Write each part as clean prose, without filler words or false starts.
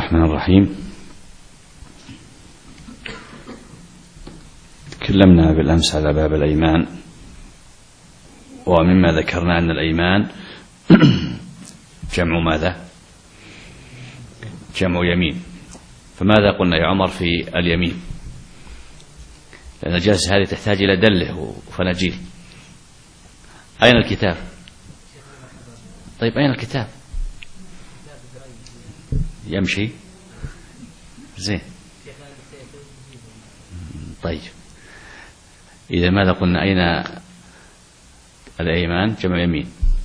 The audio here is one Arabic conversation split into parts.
الرحمن الرحيم. تكلمنا بالأمس على باب الأيمان، ومما ذكرنا أن الأيمان جمع ماذا؟ جمع يمين. فماذا قلنا يا عمر في اليمين؟ لأن الجلسة هذه تحتاج إلى دله وفناجيل. أين الكتاب؟ طيب أين الكتاب؟ يمشي زين. طيب إذا ماذا قلنا؟ أين الأيمان؟ جمع يمين.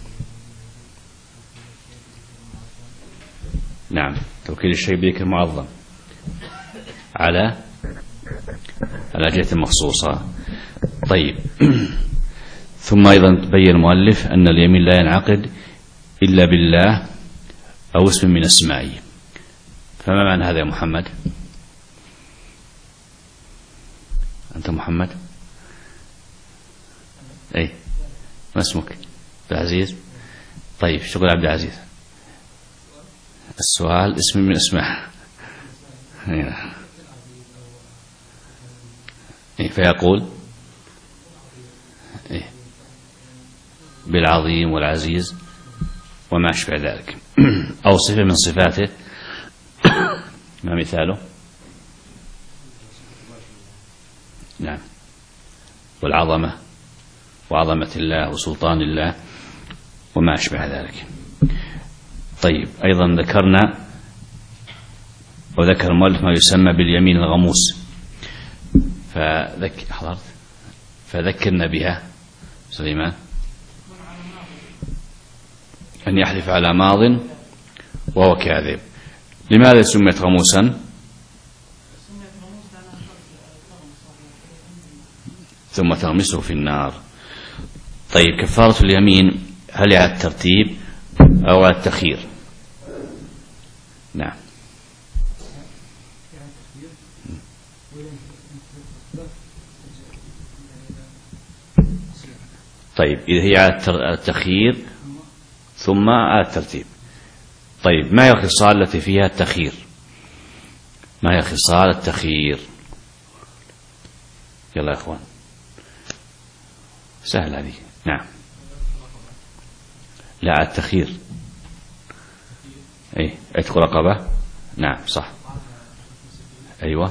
نعم، توكيد الشيء بذكر معظم على جهة مخصوصة. طيب ثم أيضا بين المؤلف أن اليمين لا ينعقد إلا بالله أو اسم من اسمائه. فما معنى هذا يا محمد؟ أنت محمد؟ أي ما اسمك؟ عبد العزيز. طيب شغل عبد العزيز. السؤال اسم من اسمه. فيقول بالعظيم والعزيز وما أشبه ذلك، أو صفة من صفاته. ما مثاله؟ نعم، والعظمة وعظمة الله وسلطان الله وما أشبه ذلك. طيب أيضا ذكرنا وذكر المؤلف ما يسمى باليمين الغموس، فذكرنا بها سليمان. أن يحلف على ماض وهو كاذب. لماذا سميت غموسا؟ ثم تغمسه في النار. طيب كفارة اليمين هل على الترتيب أو على التخيير؟ نعم. طيب إذا هي على التخيير ثم على الترتيب. طيب ما هي الخصال التي فيها التخيير؟ ما هي خصال التخيير؟ يلا يا أخوان، سهل هذه. نعم، لا على التخيير. أي عتق رقبة. نعم صح. أيوة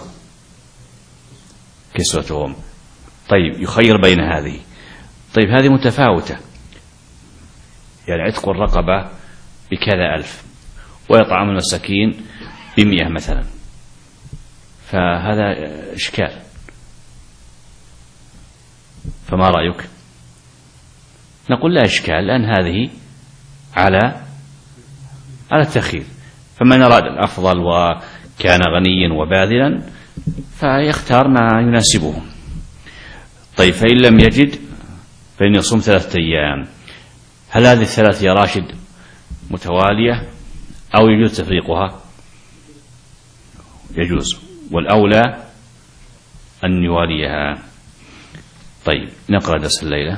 كسوتهم. طيب يخير بين هذه. طيب هذه متفاوتة، يعني عتق الرقبة بكذا ألف ويطعم المساكين ب100 مثلا، فهذا إشكال. فما رأيك؟ نقول لا إشكال، لأن هذه على التخيير. فمن أراد الأفضل وكان غنيا وباذلا فيختار ما يناسبه. طيب فإن لم يجد فإن يصوم 3 أيام. هل هذه 3 يا راشد متوالية أو يجوز تفريقها؟ يجوز، والأولى أن يواليها. طيب نقرأ درس الليلة.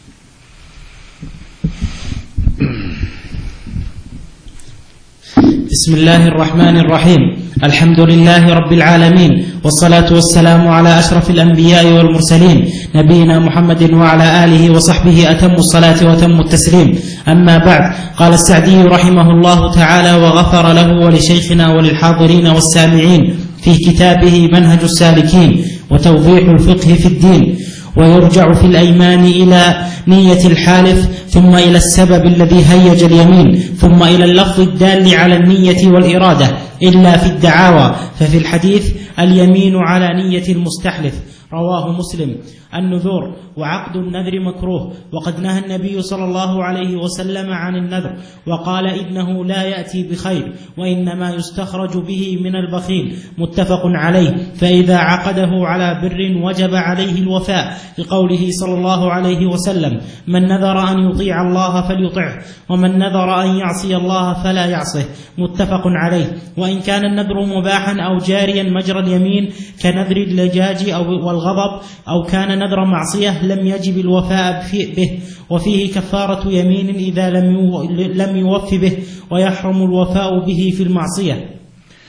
بسم الله الرحمن الرحيم. الحمد لله رب العالمين، والصلاة والسلام على أشرف الأنبياء والمرسلين نبينا محمد وعلى آله وصحبه أتم الصلاة وتم التسليم. أما بعد، قال السعدي رحمه الله تعالى وغفر له ولشيخنا وللحاضرين والسامعين في كتابه منهج السالكين وتوضيح الفقه في الدين: ويرجع في الأيمان إلى نية الحالف، ثم إلى السبب الذي هيج اليمين، ثم إلى اللفظ الدال على النية والإرادة، إلا في الدعاوى، ففي الحديث اليمين على نية المستحلف. رواه مسلم. النذور وعقد النذر مكروه، وقد نهى النبي صلى الله عليه وسلم عن النذر وقال إنه لا يأتي بخير، وإنما يستخرج به من البخيل. متفق عليه. فإذا عقده على بر وجب عليه الوفاء، لقوله صلى الله عليه وسلم: من نذر أن يطيع الله فليطعه، ومن نذر أن يعصي الله فلا يعصه. متفق عليه. وإن كان النذر مباحا أو جاريا مجرى اليمين كنذر اللجاج والغضب، أو كان نذر معصية لم يجب الوفاء به، وفيه كفارة يمين إذا لم يوف به، ويحرم الوفاء به في المعصية.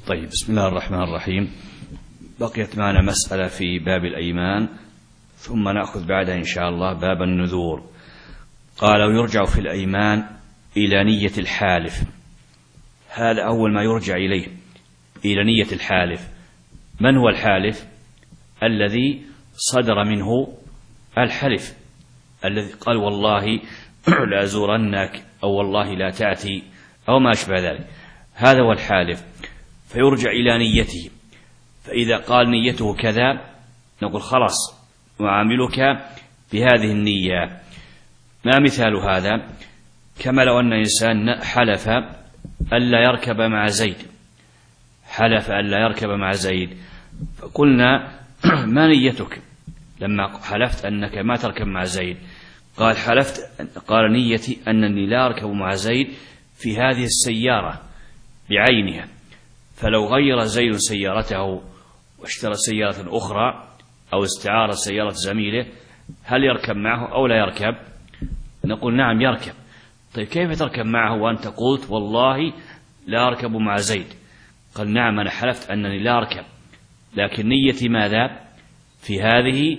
طيب، بسم الله الرحمن الرحيم. بقيت معنا مسألة في باب الأيمان، ثم نأخذ بعدها إن شاء الله باب النذور. قال: ويرجع في الأيمان إلى نية الحالف. هذا أول ما يرجع إليه، إلى نية الحالف. من هو الحالف؟ الذي صدر منه الحلف، الذي قال والله لا أزورنك، أو والله لا تأتي، أو ما أشبه ذلك. هذا هو الحالف، فيرجع إلى نيته. فإذا قال نيته كذا نقول خلاص نعاملك بهذه النية. ما مثال هذا؟ كما لو أن إنسان حلف ألا يركب مع زيد، حلف ألا يركب مع زيد، فقلنا ما نيتك لما حلفت أنك ما تركب مع زيد؟ قال نيتي أنني لا أركب مع زيد في هذه السيارة بعينها، فلو غير زيد سيارته واشترى سيارة أخرى أو استعار سيارة زميله، هل يركب معه أو لا يركب؟ نقول نعم يركب. طيب كيف تركب معه وأنت قلت والله لا أركب مع زيد؟ قال نعم أنا حلفت أنني لا أركب، لكن نيتي ماذا؟ في هذه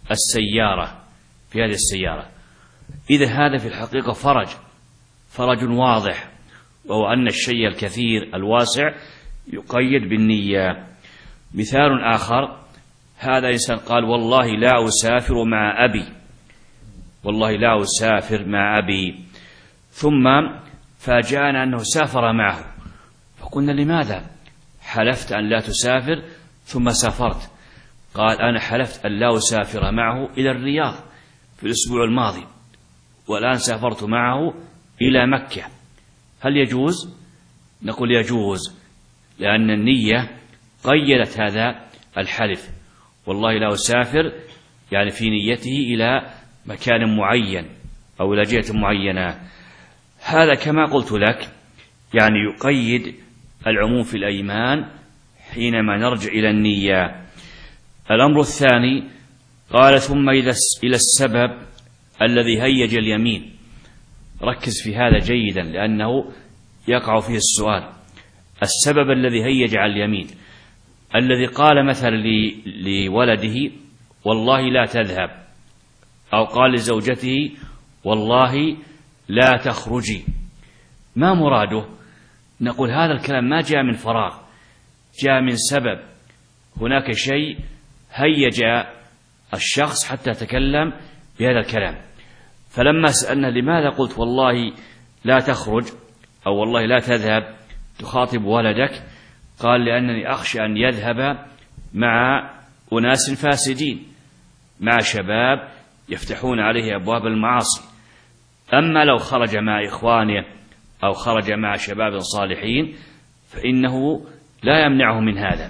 السيارة. إذا هذا في الحقيقة فرج واضح، وهو أن الشيء الكثير الواسع يقيد بالنية. مثال آخر: هذا إنسان قال والله لا أسافر مع أبي، ثم فاجأنا أنه سافر معه، فقلنا لماذا حلفت أن لا تسافر ثم سافرت؟ قال أنا حلفت أن لا أسافر معه إلى الرياض في الأسبوع الماضي، والآن سافرت معه إلى مكة، هل يجوز؟ نقول يجوز، لأن النية قيدت هذا الحلف، والله لا أسافر يعني في نيته إلى مكان معين أو إلى جهة معينة. هذا كما قلت لك يعني يقيد العموم في الأيمان حينما نرجع إلى النية. الأمر الثاني: قال ثم إلى السبب الذي هيج اليمين. ركز في هذا جيدا لأنه يقع فيه السؤال. السبب الذي هيج على اليمين، الذي قال مثلا لولده والله لا تذهب، أو قال لزوجته والله لا تخرجي، ما مراده؟ نقول هذا الكلام ما جاء من فراغ، جاء من سبب. هناك شيء هيج الشخص حتى تكلم بهذا الكلام. فلما سألنا لماذا قلت والله لا تخرج أو والله لا تذهب تخاطب ولدك، قال لأنني أخشى أن يذهب مع أناس فاسدين، مع شباب يفتحون عليه أبواب المعاصي. أما لو خرج مع إخوانه أو خرج مع شباب صالحين فإنه لا يمنعه من هذا.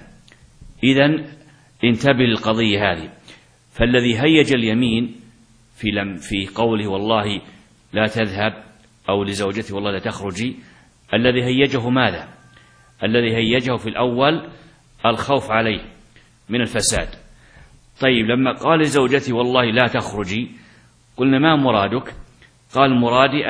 إذن انتبه للقضية هذه. فالذي هيج اليمين في قوله والله لا تذهب أو لزوجته والله لا تخرجي، الذي هيجه ماذا؟ الذي هيجه في الأول الخوف عليه من الفساد. طيب لما قال لزوجتي والله لا تخرجي، قلنا ما مرادك؟ قال مرادي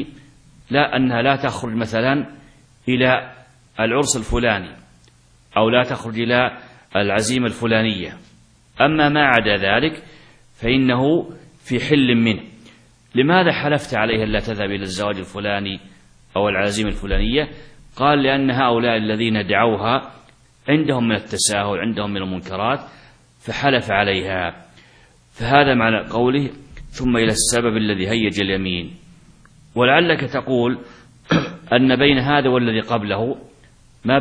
أنها لا تخرج مثلا إلى العرس الفلاني، أو لا تخرج إلى العزيمة الفلانية، أما ما عدا ذلك فإنه في حل منه. لماذا حلفت عليها لا تذهب إلى الزواج الفلاني أو العزيمة الفلانية؟ قال لأن هؤلاء الذين دعوها عندهم من التساهل، عندهم من المنكرات، فحلف عليها. فهذا معنى قوله ثم إلى السبب الذي هيج اليمين. ولعلك تقول أن بين هذا والذي قبله ما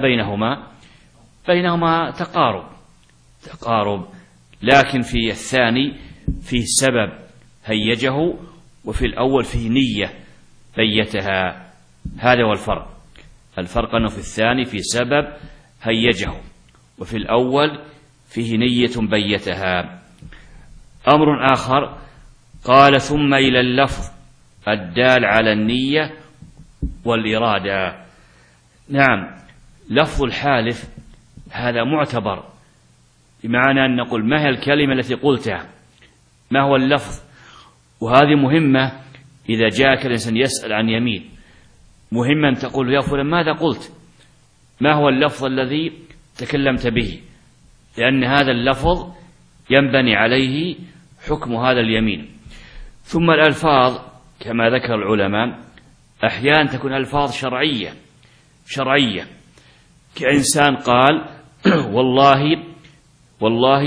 بينهما تقارب، لكن في الثاني فيه سبب هيجه، وفي الأول فيه نية بيتها. هذا هو الفرق أنه في الثاني في سبب هيجه، وفي الأول فيه نية بيتها. أمر آخر: قال ثم إلى اللفظ الدال على النية والإرادة. نعم، لفظ الحالف هذا معتبر، بمعنى أن نقول ما هي الكلمة التي قلتها، ما هو اللفظ. وهذه مهمة إذا جاءك الإنسان يسأل عن يمين، مهم أن تقول يا فلان ماذا قلت، ما هو اللفظ الذي تكلمت به، لأن هذا اللفظ ينبني عليه حكم هذا اليمين. ثم الألفاظ كما ذكر العلماء أحيانا تكون ألفاظ شرعية كإنسان قال والله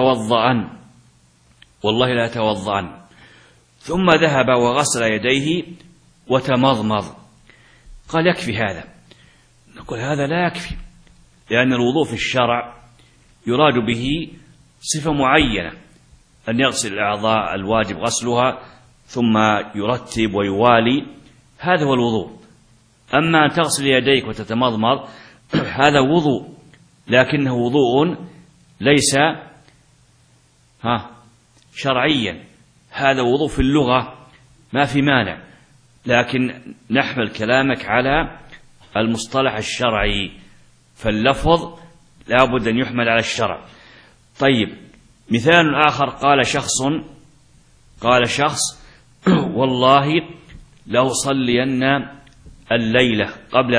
لا أتوضأن، ثم ذهب وغسل يديه وتمضمض، قال يكفي هذا. نقول هذا لا يكفي، لأن الوضوء في الشرع يراد به صفة معينة، أن يغسل الأعضاء الواجب غسلها ثم يرتب ويوالي، هذا هو الوضوء. أما أن تغسل يديك وتتمضمض هذا وضوء، لكنه وضوء ليس شرعيا، هذا وضوء في اللغة ما في مانع، لكن نحمل كلامك على المصطلح الشرعي، فاللفظ لا بد أن يحمل على الشرع. طيب، مثال آخر، قال شخص والله لأصلين الليلة قبل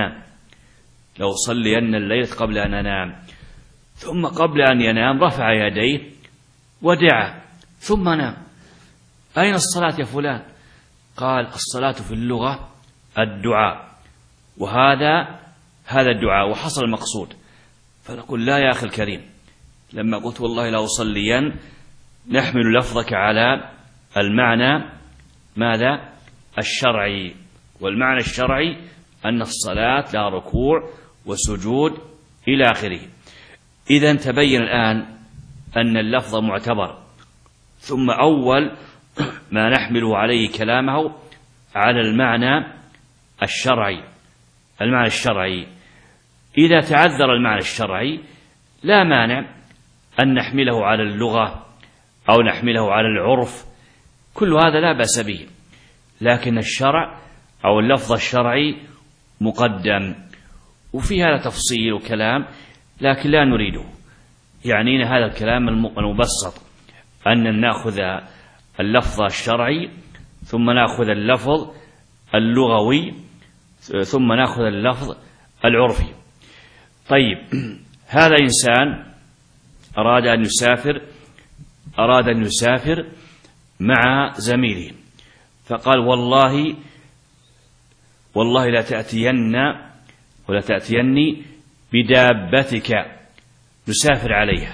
أن أنام، ثم قبل أن ينام رفع يديه ودعا ثم نام. أين الصلاة يا فلان؟ قال الصلاة في اللغة الدعاء، وهذا الدعاء وحصل المقصود. فنقول لا يا أخي الكريم، لما قلت والله لأصلين نحمل لفظك على المعنى ماذا؟ الشرعي، والمعنى الشرعي أن الصلاة لا ركوع وسجود إلى آخره. إذن تبين الآن أن اللفظ معتبر، ثم أول ما نحمله عليه كلامه على المعنى الشرعي. إذا تعذر المعنى الشرعي لا مانع أن نحمله على اللغة أو نحمله على العرف، كل هذا لا بأس به، لكن الشرع أو اللفظ الشرعي مقدم. وفي هذا تفصيل وكلام لكن لا نريده، يعنينا هذا الكلام المبسط، أن نأخذ اللفظ الشرعي ثم نأخذ اللفظ اللغوي ثم نأخذ اللفظ العرفي. طيب، هذا إنسان أراد أن يسافر مع زميله، فقال والله لا تأتيني بدابتك نسافر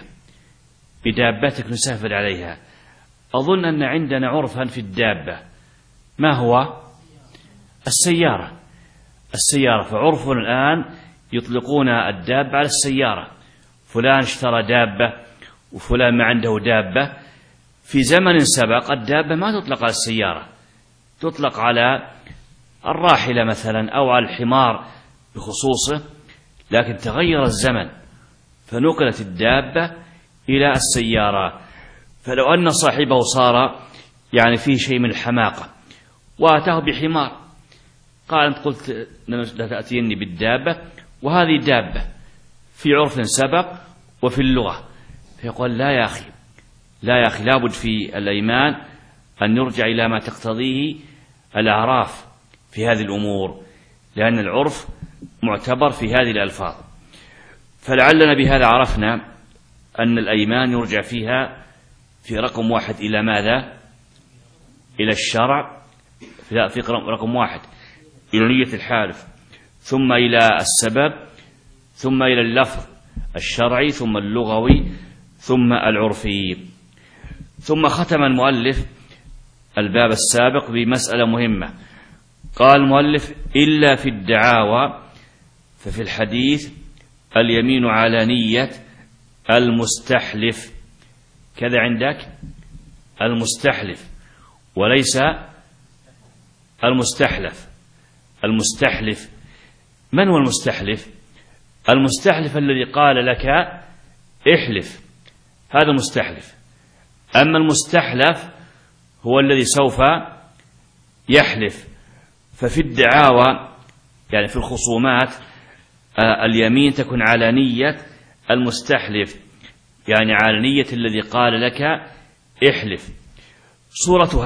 عليها. أظن أن عندنا عرفا في الدابة، ما هو؟ السيارة. فعرفنا الآن يطلقون الدابة على السيارة، فلان اشترى دابة وفلان ما عنده دابة. في زمن سبق الدابة ما تطلق على السيارة، تطلق على الراحلة مثلا أو على الحمار بخصوصه، لكن تغير الزمن فنقلت الدابة إلى السيارة. فلو أن صاحبه صار يعني فيه شيء من الحماقة وأتاه بحمار، قال أنت قلت لا تأتيني بالدابة، وهذه دابة في عرف سبق وفي اللغة. فيقول لا يا أخي لابد في الأيمان أن نرجع إلى ما تقتضيه الأعراف في هذه الأمور، لأن العرف معتبر في هذه الألفاظ. فلعلنا بهذا عرفنا أن الأيمان يرجع فيها في رقم واحد إلى ماذا؟ إلى الشرع، في رقم واحد إلى نية الحالف، ثم إلى السبب، ثم إلى اللفظ الشرعي، ثم اللغوي، ثم العرفي. ثم ختم المؤلف الباب السابق بمسألة مهمة، قال المؤلف إلا في الدعاوى ففي الحديث اليمين على نية المستحلف. كذا عندك المستحلف وليس المستحلف. من هو المستحلف؟ المستحلف الذي قال لك احلف، هذا مستحلف. أما المستحلف هو الذي سوف يحلف. ففي الدعاوى يعني في الخصومات اليمين تكون على نية المستحلف، يعني على نية الذي قال لك احلف. صورة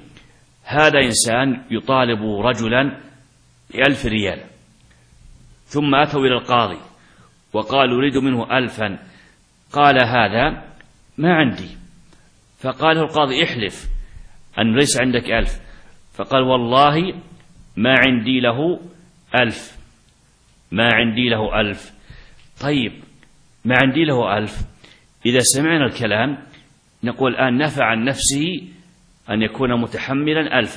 هذا إنسان يطالب رجلا ب1,000 ريال، ثم أتوا إلى القاضي وقالوا نريد منه 1000. قال هذا ما عندي. فقال القاضي احلف أن ليس عندك 1000. فقال والله ما عندي له 1000، ما عندي له 1000. طيب ما عندي له 1000، إذا سمعنا الكلام نقول الآن نفى عن نفسه أن يكون متحملا 1000،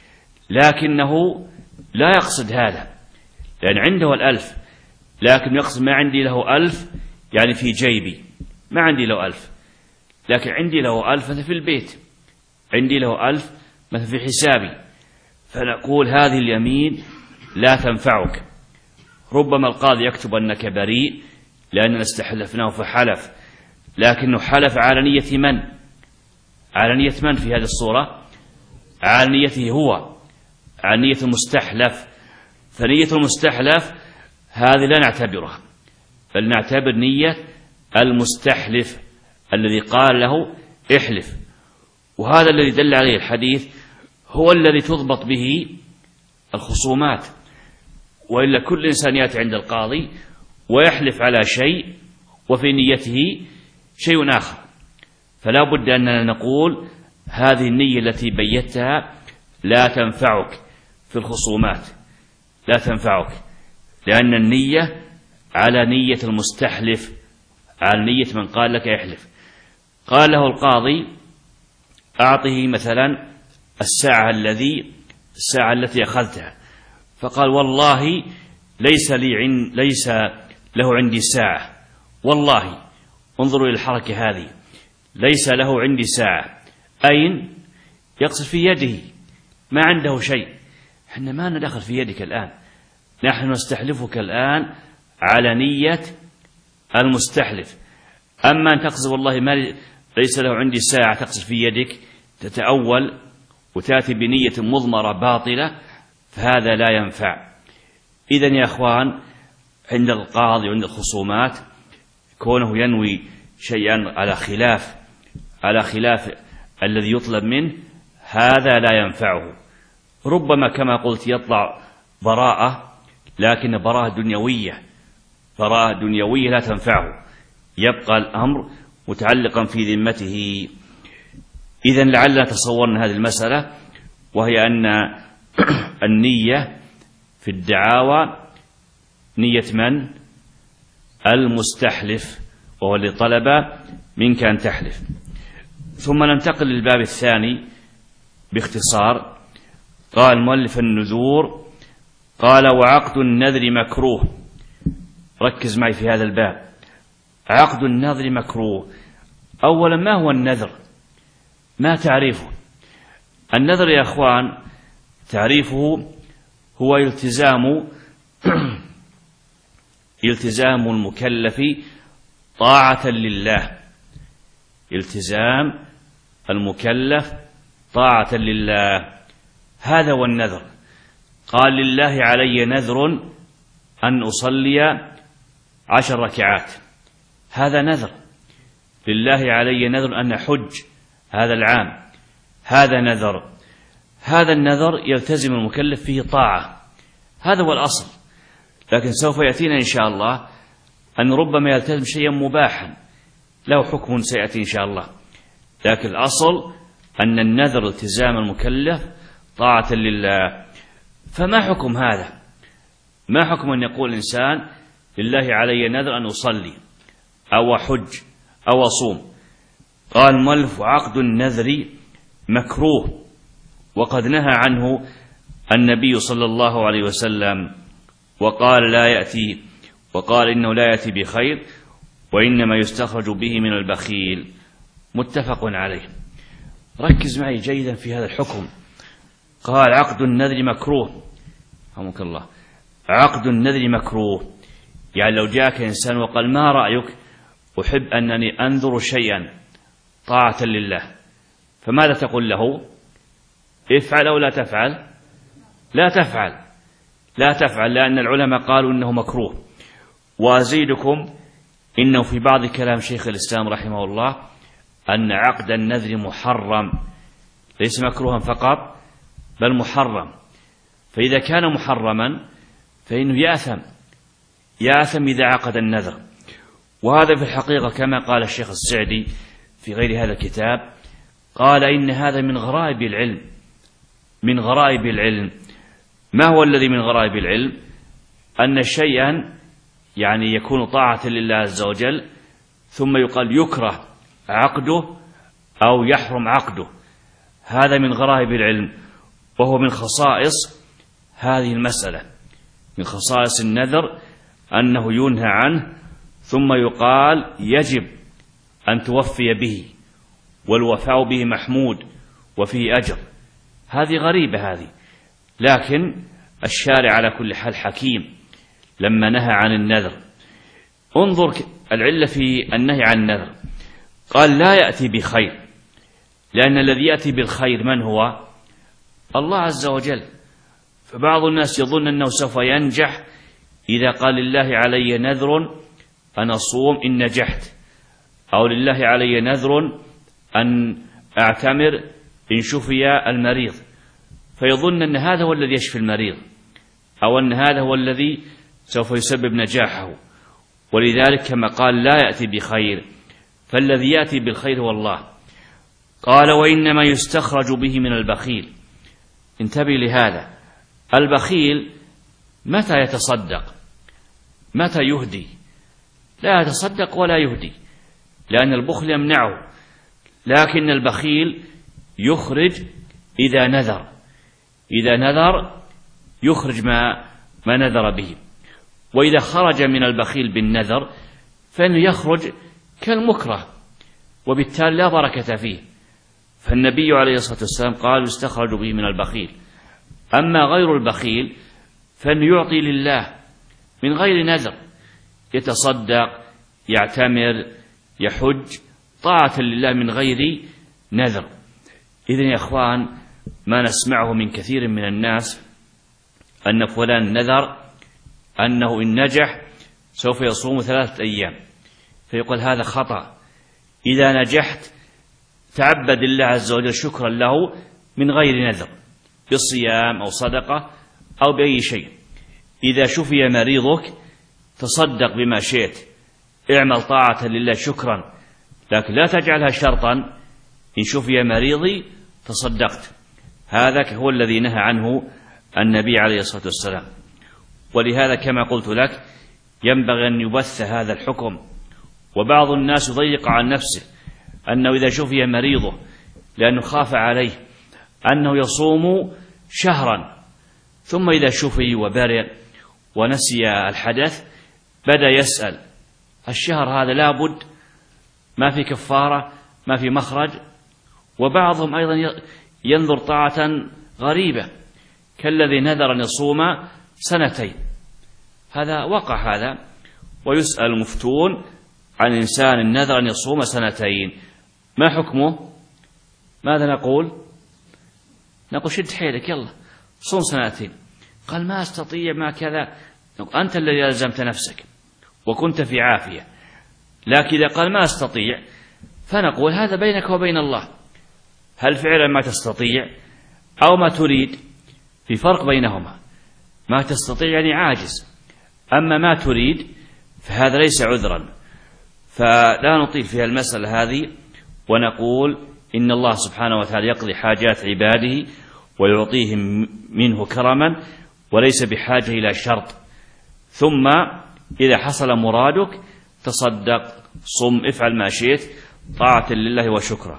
لكنه لا يقصد هذا، لأن عنده 1000، لكن يقصد ما عندي له 1000 يعني في جيبي، ما عندي له 1000، لكن عندي له 1000 مثلا في البيت، عندي له 1000 مثلا في حسابي. فنقول هذه اليمين لا تنفعك. ربما القاضي يكتب أنك بريء لأننا استحلفناه فحلف، لكنه حلف على نية من؟ على نية من في هذه الصورة؟ على نيته هو، على نية المستحلف. فنية المستحلف هذه لا نعتبرها، بل نعتبر نية المستحلف الذي قال له احلف. وهذا الذي دل عليه الحديث هو الذي تضبط به الخصومات، وإلا كل إنسان يأتي عند القاضي ويحلف على شيء وفي نيته شيء آخر. فلا بد أننا نقول هذه النية التي بيتها لا تنفعك في الخصومات، لا تنفعك، لأن النية على نية المستحلف، على نية من قال لك احلف. قال له القاضي أعطه مثلا الساعة التي أخذتها. فقال والله ليس له عندي ساعة، والله انظروا إلى الحركة هذه، ليس له عندي ساعة. أين؟ يقصد في يده، ما عنده شيء. احنا ما ندخل في يدك الآن، نحن نستحلفك الآن على نية المستحلف. أما أن تقصد والله ما ليس له عندي ساعة، تقصد في يدك، تتأول وتأتي بنية مضمرة باطلة، فهذا لا ينفع. إذن يا أخوان، عند القاضي وعند الخصومات كونه ينوي شيئا على خلاف الذي يطلب منه، هذا لا ينفعه. ربما كما قلت يطلع براءة، لكن براءة دنيوية لا تنفعه، يبقى الأمر متعلقا في ذمته. إذن لعلنا تصورنا هذه المسألة، وهي أن النية في الدعاوى نية من؟ المستحلف، وهو اللي طلب منك أن تحلف. ثم ننتقل للباب الثاني باختصار. قال مؤلف النذور، قال وعقد النذر مكروه. ركز معي في هذا الباب، عقد النذر مكروه. أولا ما هو النذر؟ ما تعريفه؟ النذر يا أخوان تعريفه هو التزام المكلف طاعة لله، التزام المكلف طاعة لله، هذا هو النذر. قال لله علي نذر أن أصلي 10 ركعات، هذا نذر. لله علي نذر أن أحج هذا العام، هذا نذر. هذا النذر يلتزم المكلف فيه طاعة، هذا هو الأصل. لكن سوف يأتينا إن شاء الله أن ربما يلتزم شيئا مباحا له حكم سيأتي إن شاء الله، لكن الأصل أن النذر التزام المكلف طاعة لله. فما حكم هذا؟ ما حكم أن يقول الإنسان لله علي نذر أن أصلي أو أحج أو أصوم؟ قال المؤلف عقد النذر مكروه، وقد نهى عنه النبي صلى الله عليه وسلم، وقال إنه لا يأتي بخير، وإنما يستخرج به من البخيل، متفق عليه. ركز معي جيدا في هذا الحكم. قال عقد النذر مكروه، رحمك الله، عقد النذر مكروه، يعني لو جاءك إنسان وقال ما رأيك أحب أنني أنذر شيئا طاعة لله، فماذا تقول له؟ افعل أو لا تفعل؟ لا تفعل، لأن العلماء قالوا إنه مكروه. وأزيدكم إنه في بعض كلام شيخ الإسلام رحمه الله أن عقد النذر محرم، ليس مكروها فقط بل محرم. فإذا كان محرما فإنه يأثم، يأثم إذا عقد النذر. وهذا في الحقيقة كما قال الشيخ السعدي في غير هذا الكتاب، قال إن هذا من غرائب العلم. من غرائب العلم. ما هو الذي من غرائب العلم؟ أن شيئا يعني يكون طاعة لله عز وجل ثم يقال يكره عقده أو يحرم عقده. هذا من غرائب العلم، وهو من خصائص هذه المسألة، من خصائص النذر أنه ينهى عنه ثم يقال يجب أن توفي به، والوفاء به محمود وفيه أجر. هذه غريبة هذه، لكن الشارع على كل حال حكيم لما نهى عن النذر. انظر العلة في النهي عن النذر، قال لا يأتي بخير، لأن الذي يأتي بالخير من هو؟ الله عز وجل. فبعض الناس يظن أنه سوف ينجح إذا قال لله علي نذر أن أصوم إن نجحت، أو لله علي نذر أن أعتمر إن شفي المريض، فيظن أن هذا هو الذي يشفي المريض، أو أن هذا هو الذي سوف يسبب نجاحه. ولذلك كما قال لا يأتي بخير، فالذي يأتي بالخير هو الله. قال وإنما يستخرج به من البخيل. انتبه لهذا، البخيل متى يتصدق؟ متى يهدي؟ لا يتصدق ولا يهدي، لأن البخل يمنعه. لكن البخيل يخرج إذا نذر، إذا نذر يخرج ما نذر به. وإذا خرج من البخيل بالنذر فإنه يخرج كالمكره، وبالتالي لا بركة فيه. فالنبي عليه الصلاة والسلام قال يستخرج به من البخيل. أما غير البخيل فإنه يعطي لله من غير نذر، يتصدق، يعتمر، يحج، طاعة لله من غير نذر. إذن يا أخوان، ما نسمعه من كثير من الناس أن فلان نذر أنه إن نجح سوف يصوم 3 أيام، فيقول هذا خطأ. إذا نجحت تعبد الله عز وجل شكرا له من غير نذر، بالصيام أو صدقة أو بأي شيء. إذا شفي مريضك تصدق بما شئت، اعمل طاعة لله شكرا، لكن لا تجعلها شرطا إن شفي مريضي تصدقت. هذا هو الذي نهى عنه النبي عليه الصلاة والسلام. ولهذا كما قلت لك ينبغي أن يبث هذا الحكم. وبعض الناس يضيق عن نفسه أنه إذا شفي مريضه لأنه خاف عليه أنه يصوم شهرا، ثم إذا شفي وبرئ ونسي الحدث بدأ يسأل الشهر هذا لابد ما في كفارة ما في مخرج. وبعضهم أيضا ينظر طاعة غريبة كالذي نذر أن يصوم 2 هذا وقع هذا، ويسأل المفتون عن إنسان نذر أن يصوم 2 ما حكمه؟ ماذا نقول؟ نقول شد حيلك يلا صوم 2. قال ما أستطيع ما كذا، أنت الذي ألزمت نفسك وكنت في عافية. لكن إذا قال ما أستطيع فنقول هذا بينك وبين الله، هل فعلا ما تستطيع أو ما تريد؟ في فرق بينهما. ما تستطيع يعني عاجز، أما ما تريد فهذا ليس عذرا. فلا نطيل في المسألة هذه، ونقول إن الله سبحانه وتعالى يقضي حاجات عباده ويعطيهم منه كرما، وليس بحاجة إلى شرط. ثم إذا حصل مرادك تصدق، صم، افعل ما شئت طاعة لله وشكرا.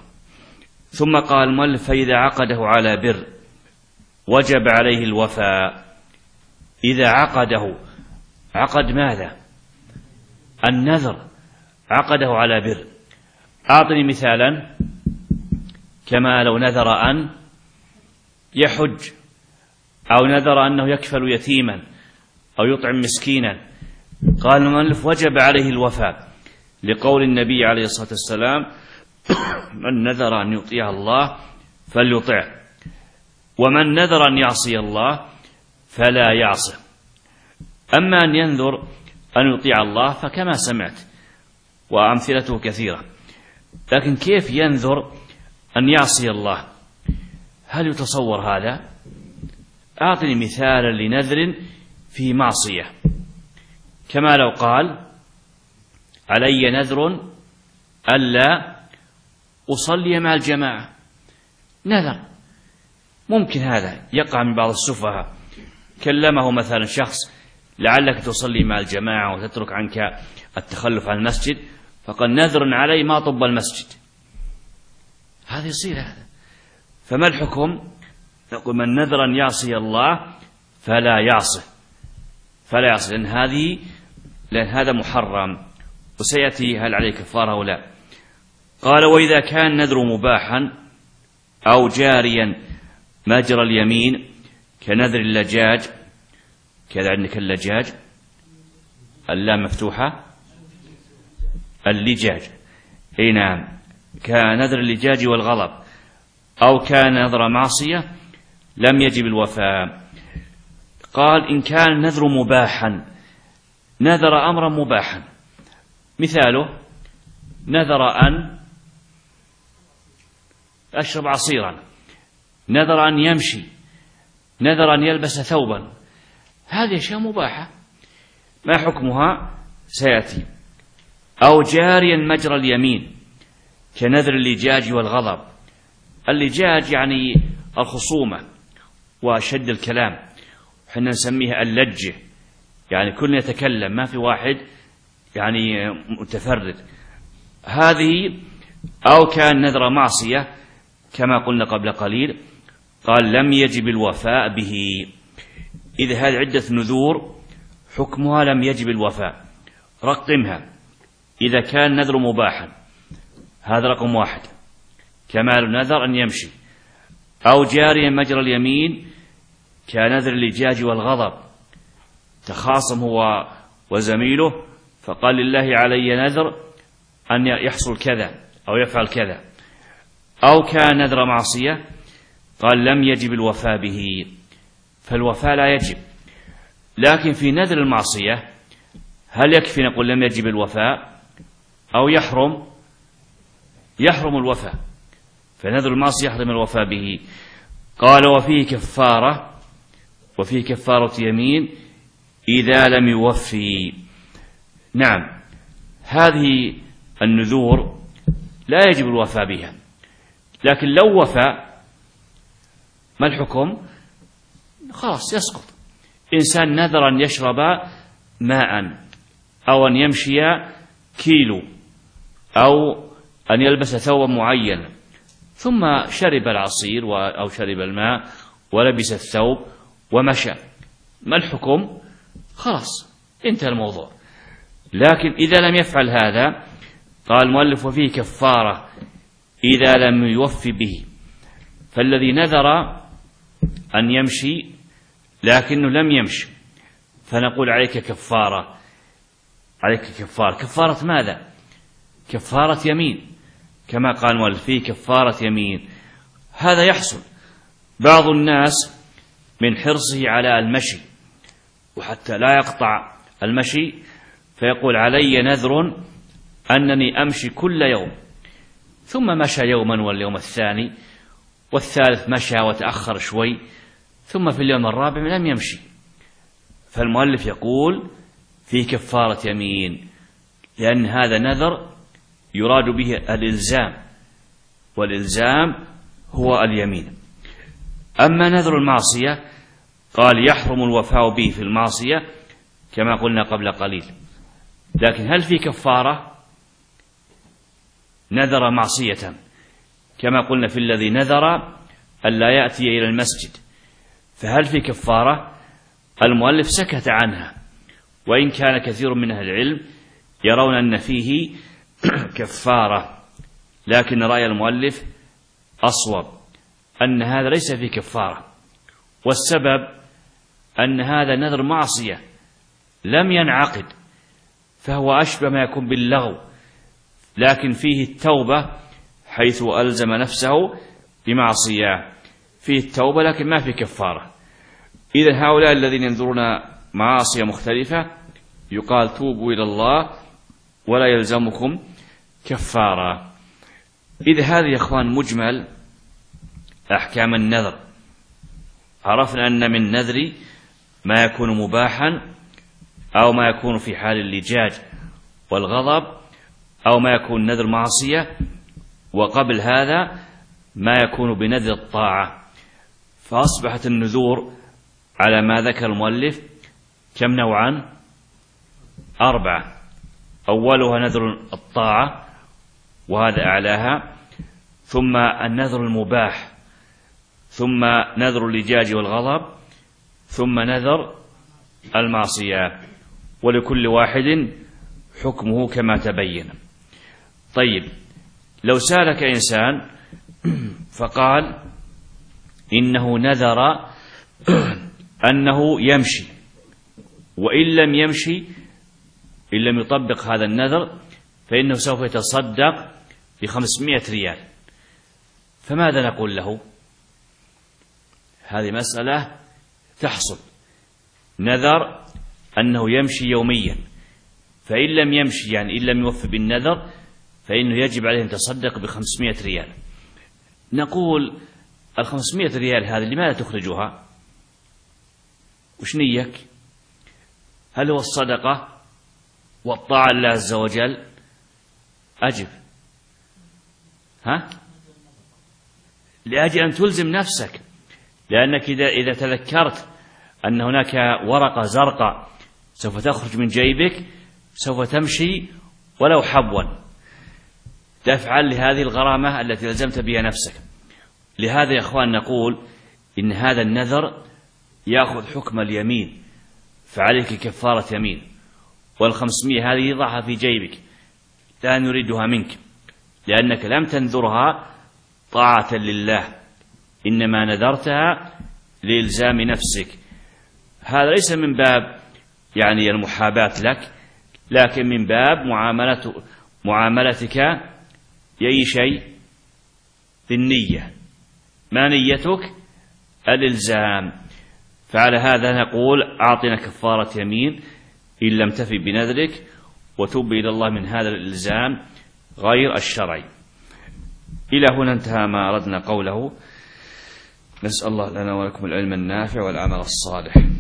ثم قال المؤلف فإذا عقده على بر وجب عليه الوفاء. إذا عقده، عقد ماذا؟ النذر، عقده على بر. أعطني مثالا، كما لو نذر أن يحج، أو نذر أنه يكفل يتيما أو يطعم مسكينا. قال المؤلف وجب عليه الوفاء لقول النبي عليه الصلاة والسلام من نذر أن يطيع الله فليطع، ومن نذر أن يعصي الله فلا يعصه. أما أن ينذر أن يطيع الله فكما سمعت وأمثلته كثيرة، لكن كيف ينذر أن يعصي الله؟ هل يتصور هذا؟ أعطني مثالا لنذر في معصية. كما لو قال علي نذر ألا أصلي مع الجماعة، نذر. ممكن هذا يقع من بعض السفهاء، كلمه مثلا شخص لعلك تصلي مع الجماعة وتترك عنك التخلف عن المسجد، فقال نذر علي ما طب المسجد. هذا يصير هذا. فما الحكم؟ نقول من نذر أن يعصي الله فلا يعصه، لأن هذا محرم، وسيأتي هل عليه كفارة أو لا. قال وإذا كان نذر مباحا أو جاريا مجرى اليمين كنذر اللجاج، كذا عندك اللجاج، اللام مفتوحة، اللجاج، اي نعم، كنذر اللجاج والغضب، أو كان نذر معصية لم يجب الوفاء. قال إن كان نذر مباحا، نذر أمرا مباحا، مثاله نذر أن أشرب عصيرا، نذر أن يمشي، نذر أن يلبس ثوبا، هذه أشياء مباحة، ما حكمها؟ سيأتي. أو جاريا مجرى اليمين كنذر اللجاج والغضب. اللجاج يعني الخصومة وشد الكلام، حنا نسميها اللجة، يعني كل يتكلم، ما في واحد يعني متفرد. هذه أو كان نذر معصية كما قلنا قبل قليل، قال لم يجب الوفاء به. إذا هذه عدة نذور حكمها لم يجب الوفاء، رقمها. إذا كان نذر مباحا، هذا رقم 1، كمال نذر أن يمشي. أو جاريا مجرى اليمين كنذر اللجاج والغضب، تخاصم هو وزميله فقال لله علي نذر أن يحصل كذا أو يفعل كذا. أو كان نذر معصية، قال لم يجب الوفاء به، فالوفاء لا يجب. لكن في نذر المعصية هل يكفي نقول لم يجب الوفاء أو يحرم الوفاء؟ فنذر المعصية يحرم الوفاء به. قال وفيه كفارة يمين إذا لم يوفي. نعم، هذه النذور لا يجب الوفاء بها، لكن لو وفى ما الحكم؟ خلاص يسقط. إنسان نذر أن يشرب ماء، أو أن يمشي كيلو، أو أن يلبس ثوبا معينا، ثم شرب العصير أو شرب الماء ولبس الثوب ومشى، ما الحكم؟ خلاص انتهى الموضوع. لكن إذا لم يفعل هذا، قال المؤلف وفيه كفارة إذا لم يوفي به. فالذي نذر أن يمشي لكنه لم يمشي، فنقول عليك كفارة. كفارة ماذا؟ كفارة يمين، كما قال المؤلف فيه كفارة يمين. هذا يحصل بعض الناس من حرصه على المشي، وحتى لا يقطع المشي، فيقول علي نذر أنني أمشي كل يوم، ثم مشى يوما واليوم الثاني والثالث مشى وتأخر شوي، ثم في اليوم الرابع لم يمشي. فالمؤلف يقول فيه كفارة يمين، لأن هذا نذر يراد به الإلزام، والإلزام هو اليمين. أما نذر المعصية قال يحرم الوفاء به في المعصية كما قلنا قبل قليل. لكن هل في كفارة؟ نذر معصية كما قلنا في الذي نذر ألا يأتي إلى المسجد، فهل في كفارة؟ المؤلف سكت عنها، وإن كان كثير من أهل العلم يرون أن فيه كفارة، لكن رأي المؤلف أصوب أن هذا ليس فيه كفارة. والسبب أن هذا نذر معصية لم ينعقد، فهو أشبه ما يكون باللغو، لكن فيه التوبة حيث ألزم نفسه بمعصية، فيه التوبة لكن ما فيه كفارة. إذن هؤلاء الذين ينذرون معاصي مختلفة يقال توبوا إلى الله ولا يلزمكم كفارة. إذا هذه يا أخوان مجمل أحكام النذر. عرفنا أن من نذر ما يكون مباحا أو ما يكون في حال اللجاج والغضب، أو ما يكون نذر معصية، وقبل هذا ما يكون بنذر الطاعة. فأصبحت النذور على ما ذكر المؤلف كم نوعا؟ 4. أولها نذر الطاعة وهذا أعلاها، ثم النذر المباح، ثم نذر اللجاج والغضب، ثم نذر المعصية، ولكل واحد حكمه كما تبين. طيب، لو سألك إنسان فقال إنه نذر أنه يمشي، وإن لم يمشي، إن لم يطبق هذا النذر فإنه سوف يتصدق ب500 ريال، فماذا نقول له؟ هذه مسألة تحصل. نذر أنه يمشي يوميا، فإن لم يمشي يعني إن لم يوفي بالنذر فإنه يجب عليه أن يتصدق ب500 ريال. نقول 500 ريال هذه لماذا تخرجها؟ وش نيك؟ هل هو الصدقة والطاعة لله عز وجل؟ أجب. لأجل أن تلزم نفسك، لأنك إذا تذكرت أن هناك ورقة زرقاء سوف تخرج من جيبك سوف تمشي ولو حبوا دفعا لهذه الغرامة التي لزمت بها نفسك. لهذا يا أخوان نقول إن هذا النذر يأخذ حكم اليمين، فعليك كفارة يمين، وال500 هذه ضعها في جيبك لا نريدها منك، لأنك لم تنذرها طاعة لله، إنما نذرتها لإلزام نفسك. هذا ليس من باب يعني المحاباة لك، لكن من باب معاملتك أي شيء بالنية. ما نيتك؟ الإلزام. فعلى هذا نقول أعطنا كفارة يمين إن لم تفي بنذرك، وتوب إلى الله من هذا الإلزام غير الشرعي. إلى هنا انتهى ما أردنا قوله. نسأل الله لنا ولكم العلم النافع والعمل الصالح.